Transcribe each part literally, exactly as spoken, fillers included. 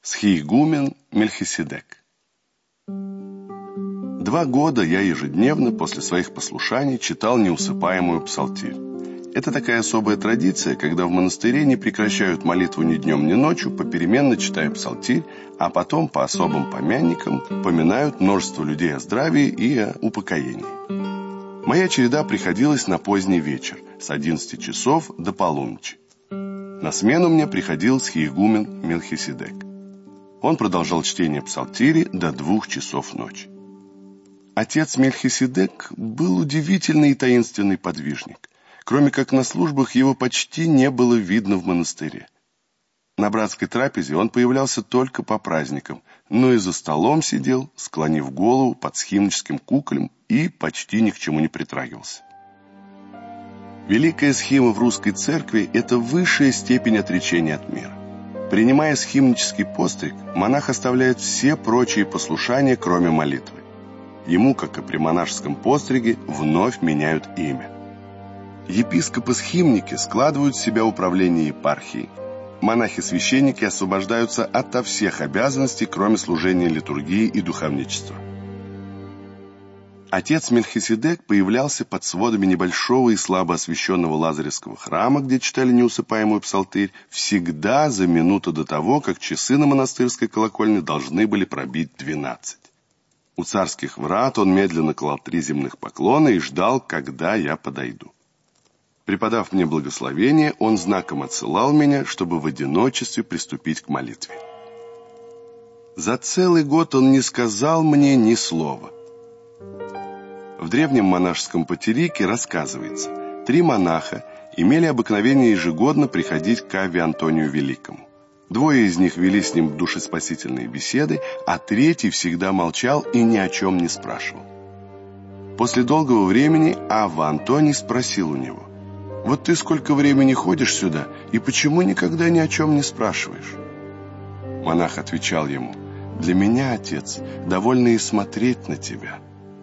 Схиегумен Мельхиседек. Два года я ежедневно после своих послушаний читал неусыпаемую псалтирь. Это такая особая традиция, когда в монастыре не прекращают молитву ни днем, ни ночью, попеременно читая псалтирь, а потом по особым помянникам поминают множество людей о здравии и о упокоении. Моя череда приходилась на поздний вечер, с одиннадцати часов до полуночи. На смену мне приходил схиегумен Мельхиседек. Он продолжал чтение псалтири до двух часов ночи. Отец Мельхиседек был удивительный и таинственный подвижник. Кроме как на службах его почти не было видно в монастыре. На братской трапезе он появлялся только по праздникам, но и за столом сидел, склонив голову под схимническим куколем и почти ни к чему не притрагивался. Великая схима в русской церкви – это высшая степень отречения от мира. Принимая схимнический постриг, монах оставляет все прочие послушания, кроме молитвы. Ему, как и при монашеском постриге, вновь меняют имя. Епископы-схимники складывают в себя управление епархией. Монахи-священники освобождаются ото всех обязанностей, кроме служения литургии и духовничества. Отец Мельхиседек появлялся под сводами небольшого и слабо освещенного Лазаревского храма, где читали неусыпаемую псалтырь, всегда за минуту до того, как часы на монастырской колокольне должны были пробить двенадцать. У царских врат он медленно клал три земных поклона и ждал, когда я подойду. Преподав мне благословение, он знаком отсылал меня, чтобы в одиночестве приступить к молитве. За целый год он не сказал мне ни слова. В древнем монашеском патерике рассказывается, три монаха имели обыкновение ежегодно приходить к Авве Антонию Великому. Двое из них вели с ним душеспасительные беседы, а третий всегда молчал и ни о чем не спрашивал. После долгого времени Авва Антоний спросил у него: «Вот ты сколько времени ходишь сюда, и почему никогда ни о чем не спрашиваешь?» Монах отвечал ему: «Для меня, отец, довольно и смотреть на тебя».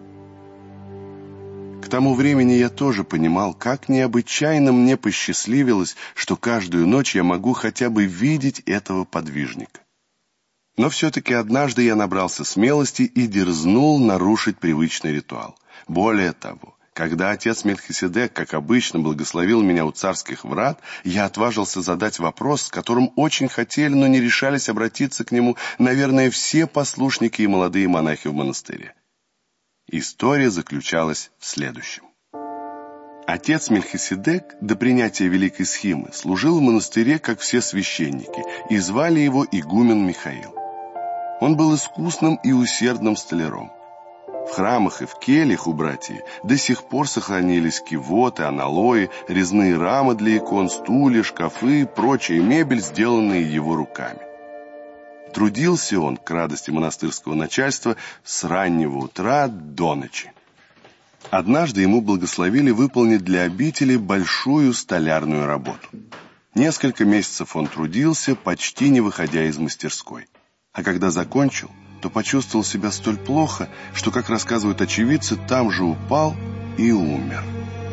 К тому времени я тоже понимал, как необычайно мне посчастливилось, что каждую ночь я могу хотя бы видеть этого подвижника. Но все-таки однажды я набрался смелости и дерзнул нарушить привычный ритуал. Более того, когда отец Мельхиседек, как обычно, благословил меня у царских врат, я отважился задать вопрос, с которым очень хотели, но не решались обратиться к нему, наверное, все послушники и молодые монахи в монастыре. История заключалась в следующем. Отец Мельхиседек до принятия Великой Схимы служил в монастыре, как все священники, и звали его игумен Михаил. Он был искусным и усердным столяром. В храмах и в кельях у братьев до сих пор сохранились кивоты, аналои, резные рамы для икон, стулья, шкафы и прочая мебель, сделанные его руками. Трудился он, к радости монастырского начальства, с раннего утра до ночи. Однажды ему благословили выполнить для обители большую столярную работу. Несколько месяцев он трудился, почти не выходя из мастерской. А когда закончил, то почувствовал себя столь плохо, что, как рассказывают очевидцы, там же упал и умер.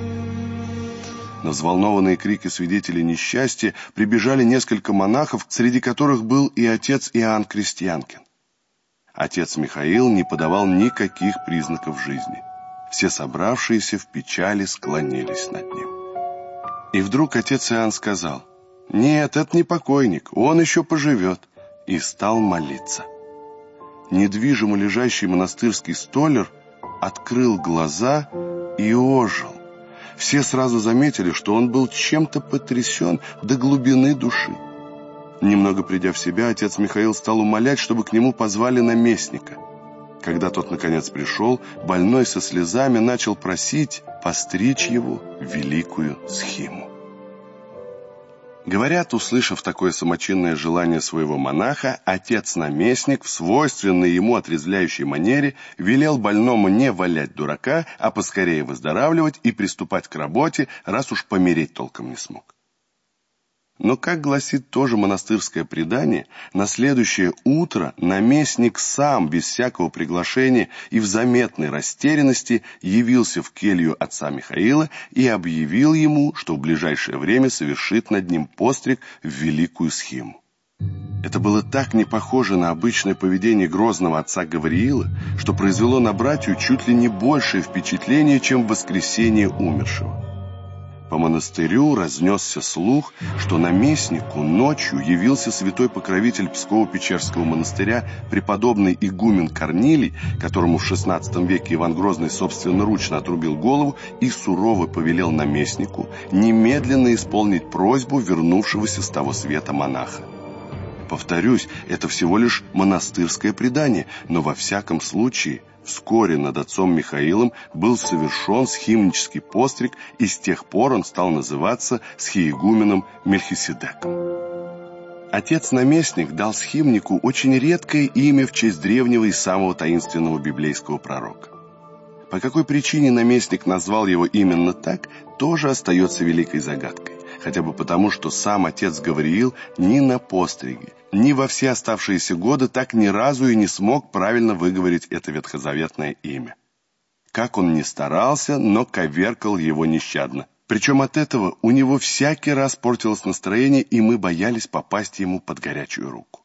На взволнованные крики свидетелей несчастья прибежали несколько монахов, среди которых был и отец Иоанн Крестьянкин. Отец Михаил не подавал никаких признаков жизни. Все собравшиеся в печали склонились над ним. И вдруг отец Иоанн сказал: «Нет, это не покойник, он еще поживет», и стал молиться. Недвижимо лежащий монастырский столяр открыл глаза и ожил. Все сразу заметили, что он был чем-то потрясен до глубины души. Немного придя в себя, отец Михаил стал умолять, чтобы к нему позвали наместника. Когда тот, наконец, пришел, больной со слезами начал просить постричь его в великую схиму. Говорят, услышав такое самочинное желание своего монаха, отец-наместник в свойственной ему отрезвляющей манере велел больному не валять дурака, а поскорее выздоравливать и приступать к работе, раз уж помереть толком не смог. Но, как гласит тоже монастырское предание, на следующее утро наместник сам, без всякого приглашения и в заметной растерянности, явился в келью отца Михаила и объявил ему, что в ближайшее время совершит над ним постриг в великую схиму. Это было так не похоже на обычное поведение грозного отца Гавриила, что произвело на братью чуть ли не большее впечатление, чем воскресение умершего. По монастырю разнесся слух, что наместнику ночью явился святой покровитель Псково-Печерского монастыря, преподобный игумен Корнилий, которому в шестнадцатом веке Иван Грозный собственноручно отрубил голову и сурово повелел наместнику немедленно исполнить просьбу вернувшегося с того света монаха. Повторюсь, это всего лишь монастырское предание, но во всяком случае вскоре над отцом Михаилом был совершен схимнический постриг, и с тех пор он стал называться схиегуменом Мельхиседеком. Отец-наместник дал схимнику очень редкое имя в честь древнего и самого таинственного библейского пророка. По какой причине наместник назвал его именно так, тоже остается великой загадкой. Хотя бы потому, что сам отец Гавриил ни на постриге, ни во все оставшиеся годы так ни разу и не смог правильно выговорить это ветхозаветное имя. Как он ни старался, но коверкал его нещадно. Причем от этого у него всякий раз портилось настроение, и мы боялись попасть ему под горячую руку.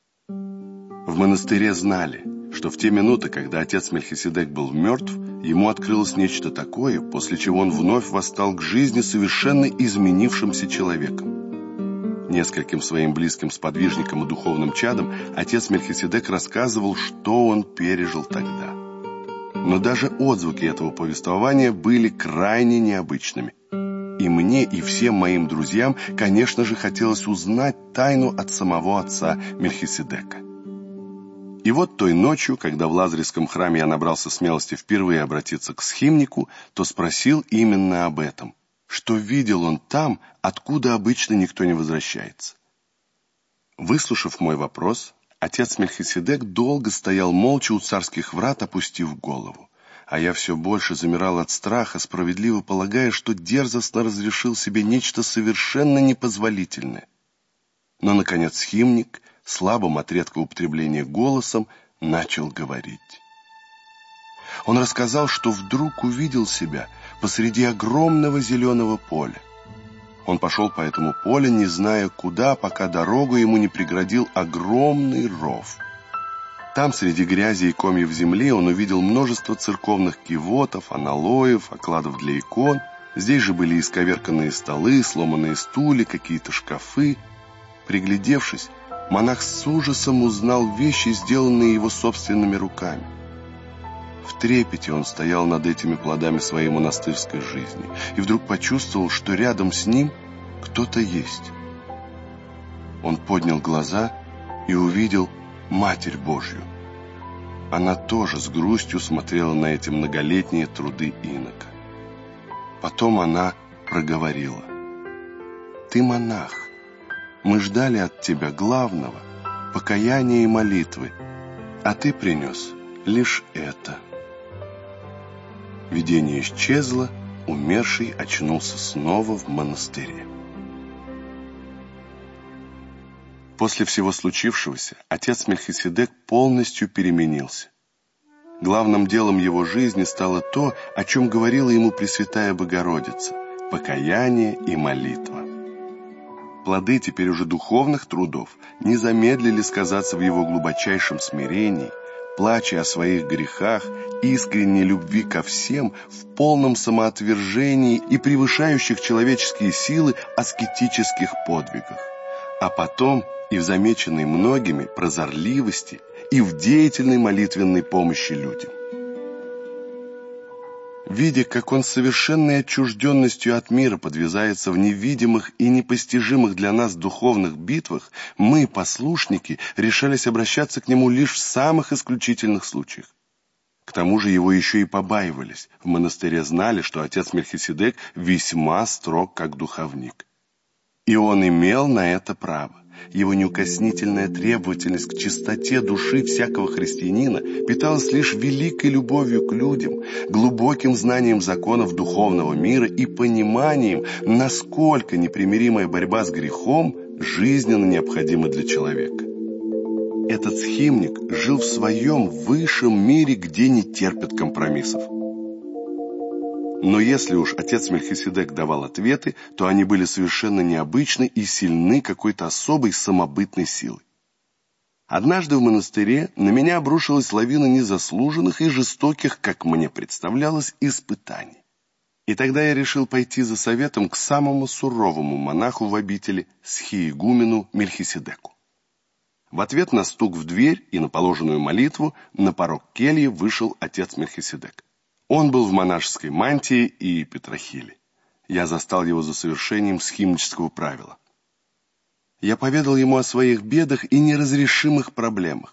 В монастыре знали, что в те минуты, когда отец Мельхиседек был мертв, ему открылось нечто такое, после чего он вновь восстал к жизни совершенно изменившимся человеком. Нескольким своим близким сподвижникам и духовным чадам отец Мельхиседек рассказывал, что он пережил тогда. Но даже отзвуки этого повествования были крайне необычными. И мне, и всем моим друзьям, конечно же, хотелось узнать тайну от самого отца Мельхиседека. И вот той ночью, когда в Лазаревском храме я набрался смелости впервые обратиться к схимнику, то спросил именно об этом, что видел он там, откуда обычно никто не возвращается. Выслушав мой вопрос, отец Мельхиседек долго стоял молча у царских врат, опустив голову, а я все больше замирал от страха, справедливо полагая, что дерзостно разрешил себе нечто совершенно непозволительное. Но, наконец, схимник, слабым от редкого употребления голосом, начал говорить. Он рассказал, что вдруг увидел себя посреди огромного зеленого поля. Он пошел по этому полю, не зная куда, пока дорогу ему не преградил огромный ров. Там, среди грязи и комьев земли, он увидел множество церковных кивотов, аналоев, окладов для икон. Здесь же были исковерканные столы, сломанные стулья, какие-то шкафы. Приглядевшись, монах с ужасом узнал вещи, сделанные его собственными руками. В трепете он стоял над этими плодами своей монастырской жизни и вдруг почувствовал, что рядом с ним кто-то есть. Он поднял глаза и увидел Матерь Божью. Она тоже с грустью смотрела на эти многолетние труды инока. Потом она проговорила: «Ты монах. Мы ждали от тебя главного — покаяния и молитвы, а ты принес лишь это». Видение исчезло, умерший очнулся снова в монастыре. После всего случившегося отец Мельхиседек полностью переменился. Главным делом его жизни стало то, о чем говорила ему Пресвятая Богородица — покаяние и молитва. Плоды теперь уже духовных трудов не замедлили сказаться в его глубочайшем смирении, плача о своих грехах, искренней любви ко всем, в полном самоотвержении и превышающих человеческие силы аскетических подвигах, а потом и в замеченной многими прозорливости и в деятельной молитвенной помощи людям. Видя, как он с совершенной отчужденностью от мира подвязается в невидимых и непостижимых для нас духовных битвах, мы, послушники, решались обращаться к нему лишь в самых исключительных случаях. К тому же его еще и побаивались. В монастыре знали, что отец Мельхиседек весьма строг как духовник. И он имел на это право. Его неукоснительная требовательность к чистоте души всякого христианина питалась лишь великой любовью к людям, глубоким знанием законов духовного мира и пониманием, насколько непримиримая борьба с грехом жизненно необходима для человека. Этот схимник жил в своем высшем мире, где не терпят компромиссов. Но если уж отец Мельхиседек давал ответы, то они были совершенно необычны и сильны какой-то особой самобытной силой. Однажды в монастыре на меня обрушилась лавина незаслуженных и жестоких, как мне представлялось, испытаний. И тогда я решил пойти за советом к самому суровому монаху в обители, схиегумену Мельхиседеку. В ответ на стук в дверь и на положенную молитву на порог кельи вышел отец Мельхиседек. Он был в монашеской мантии и петрохиле. Я застал его за совершением схимнического правила. Я поведал ему о своих бедах и неразрешимых проблемах.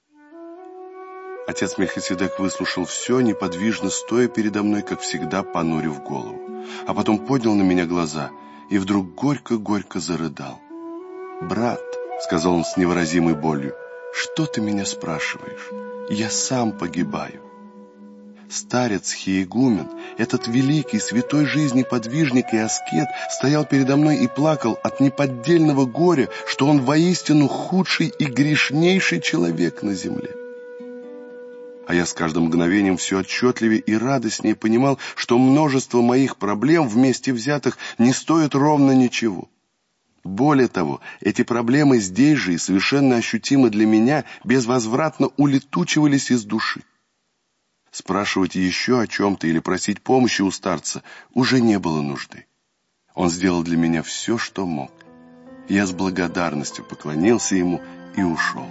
Отец Мельхиседек выслушал все, неподвижно стоя передо мной, как всегда, понурив голову. А потом поднял на меня глаза и вдруг горько-горько зарыдал. «Брат», — сказал он с невыразимой болью, — «что ты меня спрашиваешь? Я сам погибаю». Старец Схиегумен, этот великий святой жизни подвижник и аскет, стоял передо мной и плакал от неподдельного горя, что он воистину худший и грешнейший человек на земле. А я с каждым мгновением все отчетливее и радостнее понимал, что множество моих проблем вместе взятых не стоит ровно ничего. Более того, эти проблемы здесь же и совершенно ощутимо для меня безвозвратно улетучивались из души. Спрашивать еще о чем-то или просить помощи у старца уже не было нужды. Он сделал для меня все, что мог. Я с благодарностью поклонился ему и ушел.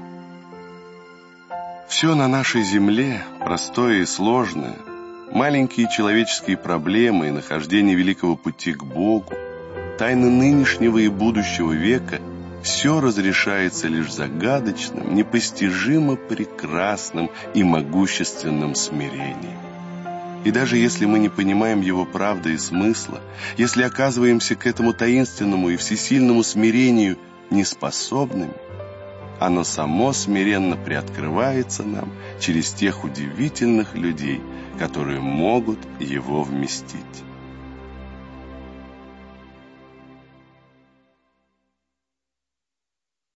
Все на нашей земле, простое и сложное, маленькие человеческие проблемы и нахождение великого пути к Богу, тайны нынешнего и будущего века, все разрешается лишь загадочным, непостижимо прекрасным и могущественным смирением. И даже если мы не понимаем его правды и смысла, если оказываемся к этому таинственному и всесильному смирению неспособными, оно само смиренно приоткрывается нам через тех удивительных людей, которые могут его вместить.